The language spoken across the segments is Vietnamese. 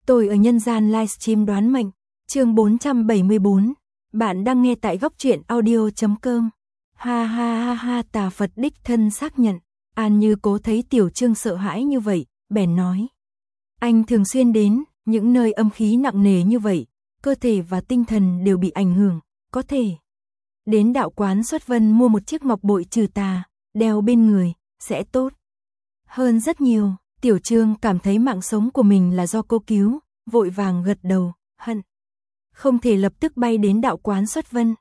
Tôi ở nhân gian livestream đoán mệnh, chương 474. Bạn đang nghe tại góc truyện audio.com. Ha ha ha ha, tà Phật đích thân xác nhận. An Như Cố thấy Tiểu Trương sợ hãi như vậy, bèn nói. Anh thường xuyên đến những nơi âm khí nặng nề như vậy, cơ thể và tinh thần đều bị ảnh hưởng, có thể đến đạo quán Xuất Vân mua một chiếc ngọc bội trừ tà, đeo bên người, sẽ tốt hơn rất nhiều. Tiểu Trương cảm thấy mạng sống của mình là do cô cứu, vội vàng gật đầu, hận không thể lập tức bay đến đạo quán Xuất Vân.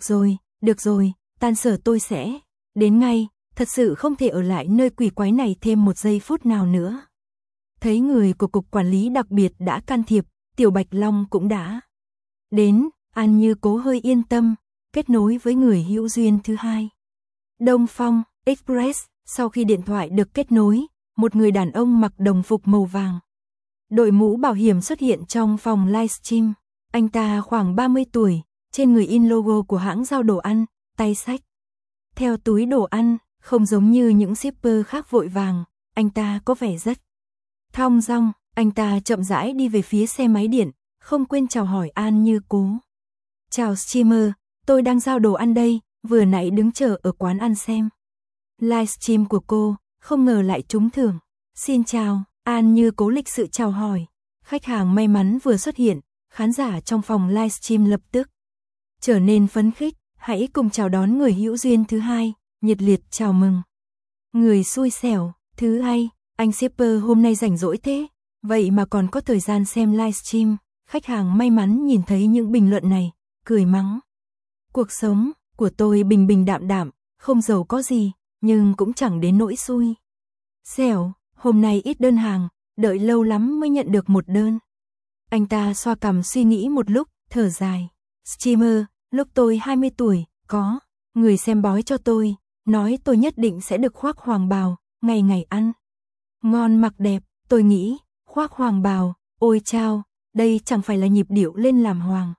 Được rồi, tan sở tôi sẽ đến ngay, thật sự không thể ở lại nơi quỷ quái này thêm một giây phút nào nữa. Thấy người của cục quản lý đặc biệt đã can thiệp, Tiểu Bạch Long cũng đã đến, An Như Cố hơi yên tâm, kết nối với người hữu duyên thứ hai. Đông Phong Express, sau khi điện thoại được kết nối, một người đàn ông mặc đồng phục màu vàng, đội mũ bảo hiểm xuất hiện trong phòng livestream. Anh ta khoảng 30 tuổi, trên người in logo của hãng giao đồ ăn, tay xách theo túi đồ ăn, không giống như những shipper khác vội vàng, anh ta có vẻ rất thong dong. Anh ta chậm rãi đi về phía xe máy điện, không quên chào hỏi An Như Cố. Chào streamer, tôi đang giao đồ ăn đây, vừa nãy đứng chờ ở quán ăn xem livestream của cô, không ngờ lại trúng thưởng. Xin chào, An Như Cố lịch sự chào hỏi. Khách hàng may mắn vừa xuất hiện, khán giả trong phòng livestream lập tức trở nên phấn khích, hãy cùng chào đón người hữu duyên thứ hai, nhiệt liệt chào mừng. Người xui xẻo, thứ hai, anh shipper hôm nay rảnh rỗi thế, vậy mà còn có thời gian xem livestream. Khách hàng may mắn nhìn thấy những bình luận này, cười mắng. Cuộc sống của tôi bình bình đạm đạm, không giàu có gì, nhưng cũng chẳng đến nỗi xui xẻo, hôm nay ít đơn hàng, đợi lâu lắm mới nhận được một đơn. Anh ta xoa cằm suy nghĩ một lúc, thở dài. Streamer, lúc tôi 20 tuổi, có người xem bói cho tôi, nói tôi nhất định sẽ được khoác hoàng bào, ngày ngày ăn ngon mặc đẹp. Tôi nghĩ, khoác hoàng bào, ôi chao, đây chẳng phải là nhịp điệu lên làm hoàng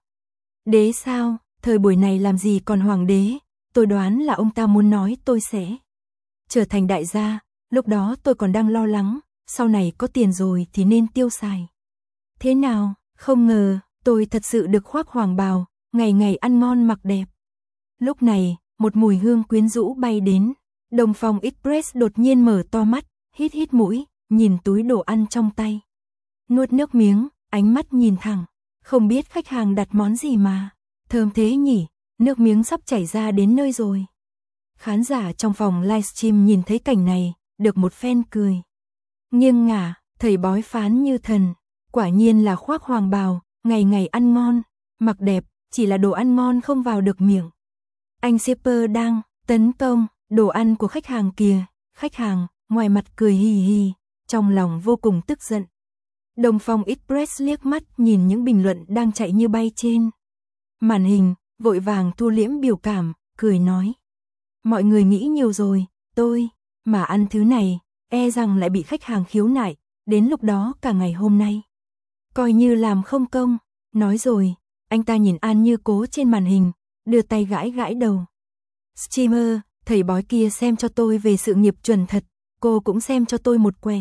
đế sao? Thời buổi này làm gì còn hoàng đế? Tôi đoán là ông ta muốn nói tôi sẽ trở thành đại gia. Lúc đó tôi còn đang lo lắng, sau này có tiền rồi thì nên tiêu xài thế nào, không ngờ tôi thật sự được khoác hoàng bào, ngày ngày ăn ngon mặc đẹp. Lúc này, một mùi hương quyến rũ bay đến. Đông Phong Express đột nhiên mở to mắt, hít mũi, nhìn túi đồ ăn trong tay, nuốt nước miếng, ánh mắt nhìn thẳng. Không biết khách hàng đặt món gì mà thơm thế nhỉ, nước miếng sắp chảy ra đến nơi rồi. Khán giả trong phòng livestream nhìn thấy cảnh này, được một phen cười nghiêng ngả. Thầy bói phán như thần, quả nhiên là khoác hoàng bào, ngày ngày ăn ngon mặc đẹp, chỉ là đồ ăn ngon không vào được miệng. Anh shipper đang tấn công đồ ăn của khách hàng kìa. Khách hàng ngoài mặt cười hì hì, trong lòng vô cùng tức giận. Đông Phong Express liếc mắt nhìn những bình luận đang chạy như bay trên màn hình, vội vàng thu liễm biểu cảm, cười nói. Mọi người nghĩ nhiều rồi, tôi mà ăn thứ này, e rằng lại bị khách hàng khiếu nại, đến lúc đó cả ngày hôm nay coi như làm không công. Nói rồi, anh ta nhìn An Như Cố trên màn hình, đưa tay gãi gãi đầu. Streamer, thầy bói kia xem cho tôi về sự nghiệp chuẩn thật, cô cũng xem cho tôi một quẻ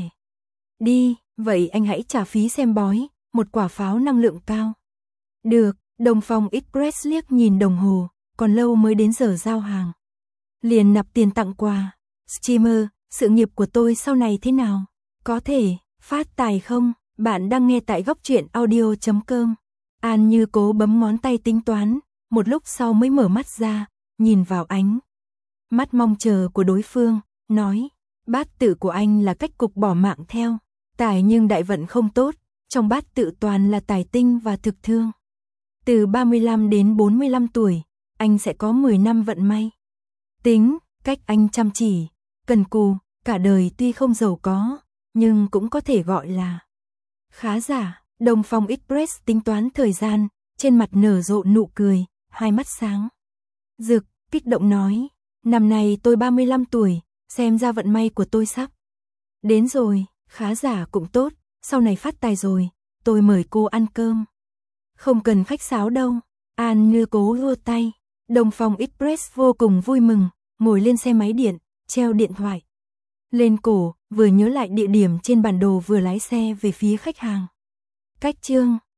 đi, vậy anh hãy trả phí xem bói, một quả pháo năng lượng cao. Được. Đông Phong Express liếc nhìn đồng hồ, còn lâu mới đến giờ giao hàng, liền nạp tiền tặng quà. Streamer, sự nghiệp của tôi sau này thế nào? Có thể phát tài không? Bạn đang nghe tại góc truyện audio.com. An Như Cố bấm ngón tay tính toán, một lúc sau mới mở mắt ra, nhìn vào ánh mắt mong chờ của đối phương, nói. Bát tự của anh là cách cục bỏ mạng theo tài, nhưng đại vận không tốt, trong bát tự toàn là tài tinh và thực thương. Từ 35 đến 45 tuổi, anh sẽ có 10 năm vận may. Tính cách anh chăm chỉ, cần cù, cả đời tuy không giàu có, nhưng cũng có thể gọi là khá giả. Đông Phong Express tính toán thời gian, trên mặt nở rộ nụ cười, hai mắt sáng rực, kích động nói. Năm nay tôi 35 tuổi, xem ra vận may của tôi sắp đến rồi. Khá giả cũng tốt, sau này phát tài rồi, tôi mời cô ăn cơm. Không cần khách sáo đâu. An Như Cố vỗ tay. Đông Phong Express vô cùng vui mừng, ngồi lên xe máy điện, treo điện thoại lên cổ, vừa nhớ lại địa điểm trên bản đồ vừa lái xe về phía khách hàng. Cách chương